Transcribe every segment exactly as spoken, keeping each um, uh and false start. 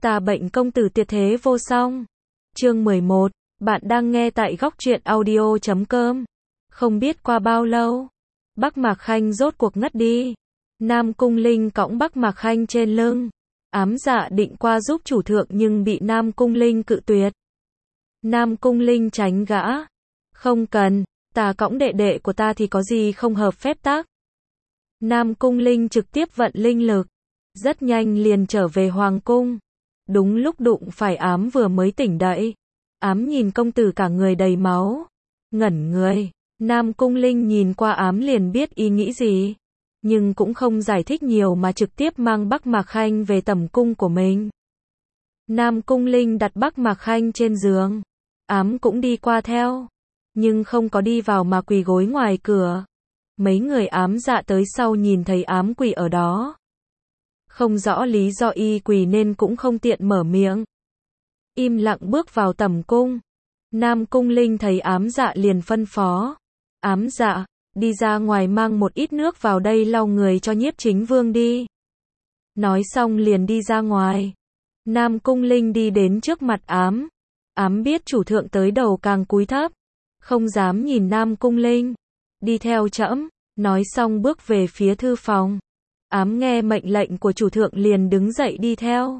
Ta bệnh công tử tuyệt thế vô song. Chương mười một, bạn đang nghe tại góc truyện audio chấm com. Không biết qua bao lâu, Bắc Mạc Khanh rốt cuộc ngất đi. Nam Cung Linh cõng Bắc Mạc Khanh trên lưng. Ám Dạ định qua giúp chủ thượng nhưng bị Nam Cung Linh cự tuyệt. Nam Cung Linh tránh gã. Không cần, ta cõng đệ đệ của ta thì có gì không hợp phép tắc. Nam Cung Linh trực tiếp vận linh lực. Rất nhanh liền trở về Hoàng Cung. Đúng lúc đụng phải Ám vừa mới tỉnh dậy. Ám nhìn công tử cả người đầy máu. Ngẩn người. Nam Cung Linh nhìn qua Ám liền biết ý nghĩ gì. Nhưng cũng không giải thích nhiều mà trực tiếp mang Bắc Mạc Khanh về tẩm cung của mình. Nam Cung Linh đặt Bắc Mạc Khanh trên giường. Ám cũng đi qua theo. Nhưng không có đi vào mà quỳ gối ngoài cửa. Mấy người Ám Dạ tới sau nhìn thấy Ám quỳ ở đó. Không rõ lý do y quỳ nên cũng không tiện mở miệng. Im lặng bước vào tẩm cung. Nam Cung Linh thấy Ám Dạ liền phân phó. Ám Dạ, đi ra ngoài mang một ít nước vào đây lau người cho Nhiếp Chính Vương đi. Nói xong liền đi ra ngoài. Nam Cung Linh đi đến trước mặt Ám. Ám biết chủ thượng tới đầu càng cúi thấp. Không dám nhìn Nam Cung Linh. Đi theo trẫm. Nói xong bước về phía thư phòng. Ám nghe mệnh lệnh của chủ thượng liền đứng dậy đi theo.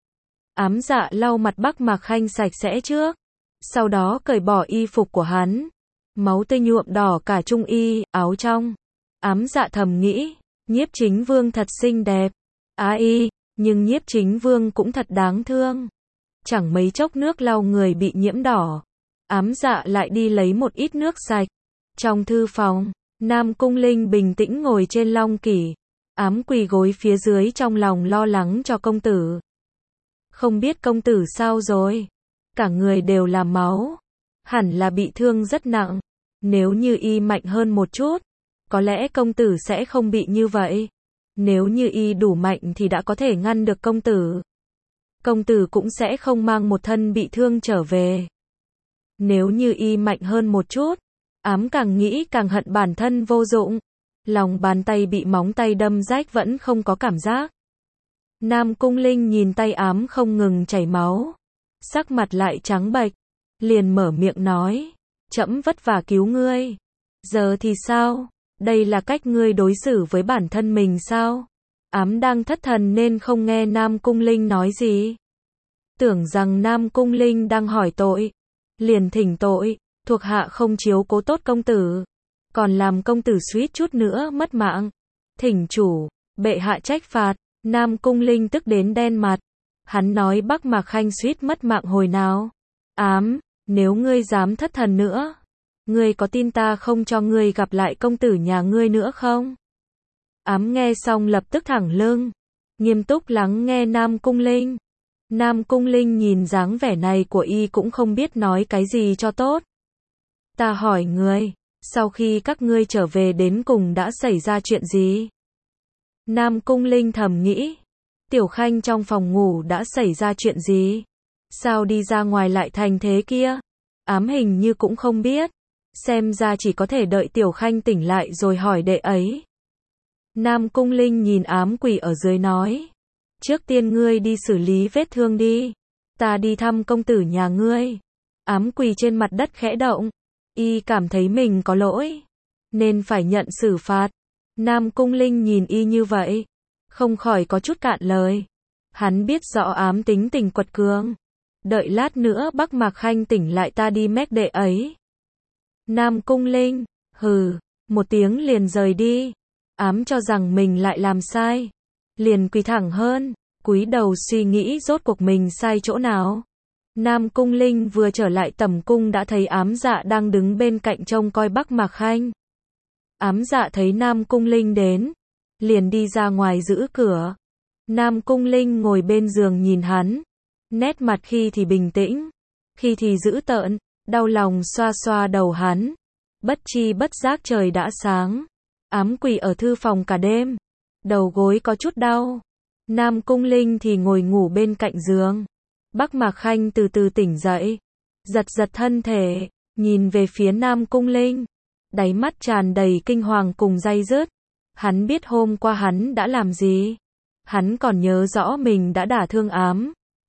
Ám Dạ lau mặt Bắc Mạc Khanh sạch sẽ trước. Sau đó cởi bỏ y phục của hắn. Máu tươi nhuộm đỏ cả trung y, áo trong. Ám Dạ thầm nghĩ, Nhiếp Chính Vương thật xinh đẹp. Á y, nhưng Nhiếp Chính Vương cũng thật đáng thương. Chẳng mấy chốc nước lau người bị nhiễm đỏ. Ám Dạ lại đi lấy một ít nước sạch. Trong thư phòng, Nam Cung Linh bình tĩnh ngồi trên long kỷ. Ám quỳ gối phía dưới trong lòng lo lắng cho công tử. Không biết công tử sao rồi? Cả người đều là máu. Hẳn là bị thương rất nặng. Nếu như y mạnh hơn một chút, có lẽ công tử sẽ không bị như vậy. Nếu như y đủ mạnh thì đã có thể ngăn được công tử. Công tử cũng sẽ không mang một thân bị thương trở về. Nếu như y mạnh hơn một chút, Ám càng nghĩ càng hận bản thân vô dụng. Lòng bàn tay bị móng tay đâm rách vẫn không có cảm giác. Nam Cung Linh nhìn tay Ám không ngừng chảy máu. Sắc mặt lại trắng bệch. Liền mở miệng nói. Trẫm vất vả cứu ngươi. Giờ thì sao? Đây là cách ngươi đối xử với bản thân mình sao? Ám đang thất thần nên không nghe Nam Cung Linh nói gì. Tưởng rằng Nam Cung Linh đang hỏi tội. Liền thỉnh tội. Thuộc hạ không chiếu cố tốt công tử. Còn làm công tử suýt chút nữa mất mạng. Thỉnh chủ, bệ hạ trách phạt. Nam Cung Linh tức đến đen mặt. Hắn nói Bắc Mạc Khanh suýt mất mạng hồi nào. Ám, nếu ngươi dám thất thần nữa, ngươi có tin ta không cho ngươi gặp lại công tử nhà ngươi nữa không? Ám nghe xong lập tức thẳng lưng. Nghiêm túc lắng nghe Nam Cung Linh. Nam Cung Linh nhìn dáng vẻ này của y cũng không biết nói cái gì cho tốt. Ta hỏi ngươi. Sau khi các ngươi trở về đến cùng đã xảy ra chuyện gì? Nam Cung Linh thầm nghĩ. Tiểu Khanh trong phòng ngủ đã xảy ra chuyện gì? Sao đi ra ngoài lại thành thế kia? Ám hình như cũng không biết. Xem ra chỉ có thể đợi Tiểu Khanh tỉnh lại rồi hỏi đệ ấy. Nam Cung Linh nhìn Ám quỳ ở dưới nói. Trước tiên ngươi đi xử lý vết thương đi. Ta đi thăm công tử nhà ngươi. Ám quỳ trên mặt đất khẽ động. Y cảm thấy mình có lỗi, nên phải nhận xử phạt. Nam Cung Linh nhìn y như vậy, không khỏi có chút cạn lời. Hắn biết rõ Ám tính tình quật cường. Đợi lát nữa Bắc Mạc Khanh tỉnh lại ta đi mách đệ ấy. Nam Cung Linh, hừ, một tiếng liền rời đi. Ám cho rằng mình lại làm sai. Liền quỳ thẳng hơn, cúi đầu suy nghĩ rốt cuộc mình sai chỗ nào. Nam Cung Linh vừa trở lại tẩm cung đã thấy Ám Dạ đang đứng bên cạnh trông coi Bắc Mạc Khanh. Ám Dạ thấy Nam Cung Linh đến, liền đi ra ngoài giữ cửa. Nam Cung Linh ngồi bên giường nhìn hắn, nét mặt khi thì bình tĩnh, khi thì dữ tợn, đau lòng xoa xoa đầu hắn. Bất chi bất giác trời đã sáng. Ám quỳ ở thư phòng cả đêm, đầu gối có chút đau. Nam Cung Linh thì ngồi ngủ bên cạnh giường. Bắc Mạc Khanh từ từ tỉnh dậy, giật giật thân thể, nhìn về phía Nam Cung Linh, đáy mắt tràn đầy kinh hoàng cùng day dứt. Hắn biết hôm qua hắn đã làm gì. Hắn còn nhớ rõ mình đã đả thương Ám.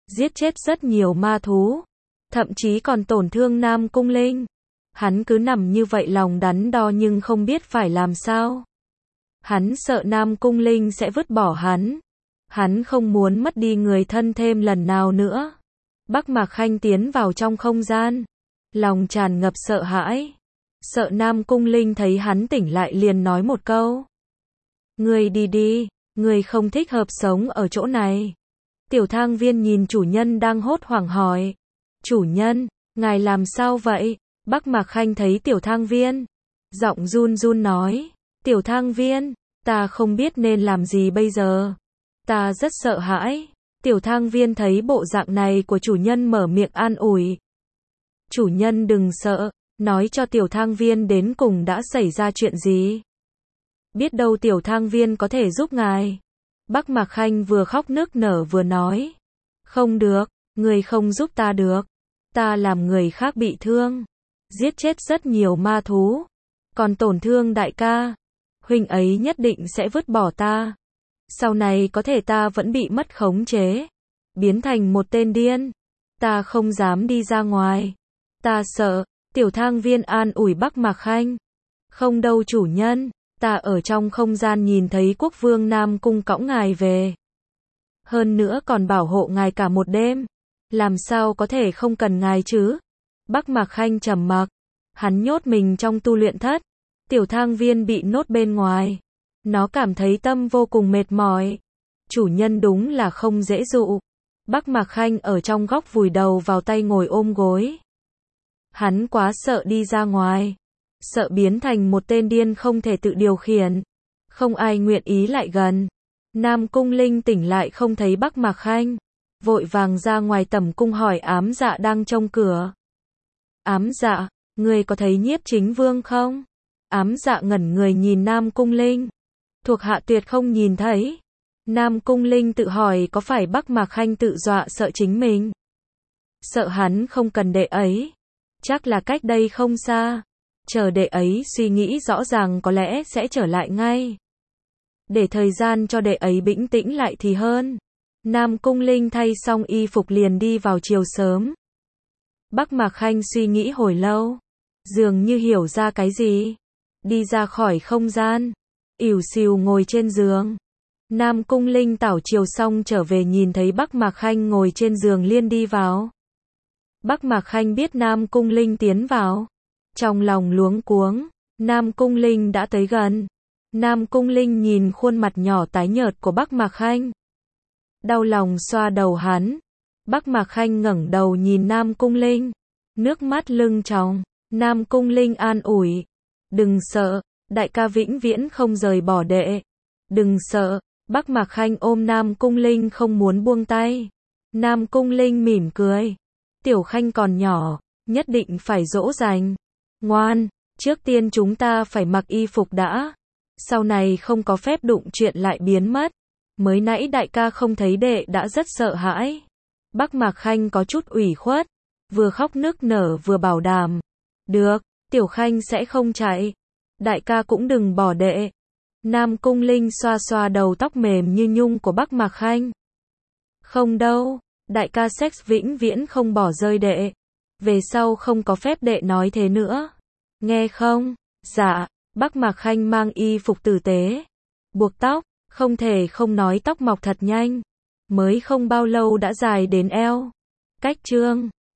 giết chết rất nhiều ma thú, thậm chí còn tổn thương Nam Cung Linh. Hắn cứ nằm như vậy lòng đắn đo nhưng không biết phải làm sao. Hắn sợ Nam Cung Linh sẽ vứt bỏ hắn. Hắn không muốn mất đi người thân thêm lần nào nữa. Bắc Mạc Khanh tiến vào trong không gian, lòng tràn ngập sợ hãi. Sợ Nam Cung Linh thấy hắn tỉnh lại liền nói một câu. Người đi đi, người không thích hợp sống ở chỗ này. Tiểu Thang Viên nhìn chủ nhân đang hốt hoảng hỏi. Chủ nhân, ngài làm sao vậy? Bắc Mạc Khanh thấy Tiểu Thang Viên, giọng run run nói. Tiểu Thang Viên, ta không biết nên làm gì bây giờ. Ta rất sợ hãi. Tiểu Thang Viên thấy bộ dạng này của chủ nhân mở miệng an ủi. Chủ nhân đừng sợ, nói cho Tiểu Thang Viên đến cùng đã xảy ra chuyện gì. Biết đâu Tiểu Thang Viên có thể giúp ngài. Bắc Mạc Khanh vừa khóc nức nở vừa nói. Không được, người không giúp ta được. Ta làm người khác bị thương, giết chết rất nhiều ma thú, còn tổn thương đại ca. Huynh ấy nhất định sẽ vứt bỏ ta. Sau này có thể ta vẫn bị mất khống chế, biến thành một tên điên. Ta không dám đi ra ngoài. Ta sợ. Tiểu Thang Viên an ủi Bắc Mạc Khanh. Không đâu chủ nhân, ta ở trong không gian nhìn thấy quốc vương Nam Cung cõng ngài về. Hơn nữa còn bảo hộ ngài cả một đêm. Làm sao có thể không cần ngài chứ? Bắc Mạc Khanh trầm mặc. Hắn nhốt mình trong tu luyện thất. Tiểu Thang Viên bị nhốt bên ngoài. Nó cảm thấy tâm vô cùng mệt mỏi. Chủ nhân đúng là không dễ dụ. Bắc Mạc Khanh ở trong góc vùi đầu vào tay ngồi ôm gối. Hắn quá sợ đi ra ngoài. Sợ biến thành một tên điên không thể tự điều khiển. Không ai nguyện ý lại gần. Nam Cung Linh tỉnh lại không thấy Bắc Mạc Khanh. Vội vàng ra ngoài tẩm cung hỏi Ám Dạ đang trong cửa. Ám Dạ, người có thấy Nhiếp Chính Vương không? Ám Dạ ngẩn người nhìn Nam Cung Linh. Thuộc hạ tuyệt không nhìn thấy. Nam Cung Linh tự hỏi có phải Bắc Mạc Khanh tự dọa sợ chính mình. Sợ hắn không cần đệ ấy. Chắc là cách đây không xa. Chờ đệ ấy suy nghĩ rõ ràng có lẽ sẽ trở lại ngay. Để thời gian cho đệ ấy bình tĩnh lại thì hơn. Nam Cung Linh thay xong y phục liền đi vào chiều sớm. Bắc Mạc Khanh suy nghĩ hồi lâu, dường như hiểu ra cái gì. Đi ra khỏi không gian, ỉu xìu ngồi trên giường. Nam Cung Linh tảo chiều xong trở về nhìn thấy Bắc Mạc Khanh ngồi trên giường liền đi vào. Bắc Mạc Khanh biết Nam Cung Linh tiến vào. Trong lòng luống cuống, Nam Cung Linh đã tới gần. Nam Cung Linh nhìn khuôn mặt nhỏ tái nhợt của Bắc Mạc Khanh. Đau lòng xoa đầu hắn. Bắc Mạc Khanh ngẩng đầu nhìn Nam Cung Linh. Nước mắt lưng tròng. Nam Cung Linh an ủi. Đừng sợ, đại ca vĩnh viễn không rời bỏ đệ. Đừng sợ. Bắc Mạc Khanh ôm Nam Cung Linh không muốn buông tay. Nam Cung Linh mỉm cười. Tiểu Khanh còn nhỏ, nhất định phải dỗ dành. Ngoan, trước tiên chúng ta phải mặc y phục đã. Sau này không có phép đụng chuyện lại biến mất. Mới nãy đại ca không thấy đệ đã rất sợ hãi. Bắc Mạc Khanh có chút ủy khuất, vừa khóc nức nở vừa bảo đảm. Được, Tiểu Khanh sẽ không chạy. Đại ca cũng đừng bỏ đệ. Nam Cung Linh xoa xoa đầu tóc mềm như nhung của Bắc Mạc Khanh. Không đâu, đại ca sex vĩnh viễn không bỏ rơi đệ. Về sau không có phép đệ nói thế nữa. Nghe không? Dạ. Bắc Mạc Khanh mang y phục tử tế, buộc tóc, không thể không nói tóc mọc thật nhanh. Mới không bao lâu đã dài đến eo. Cách chương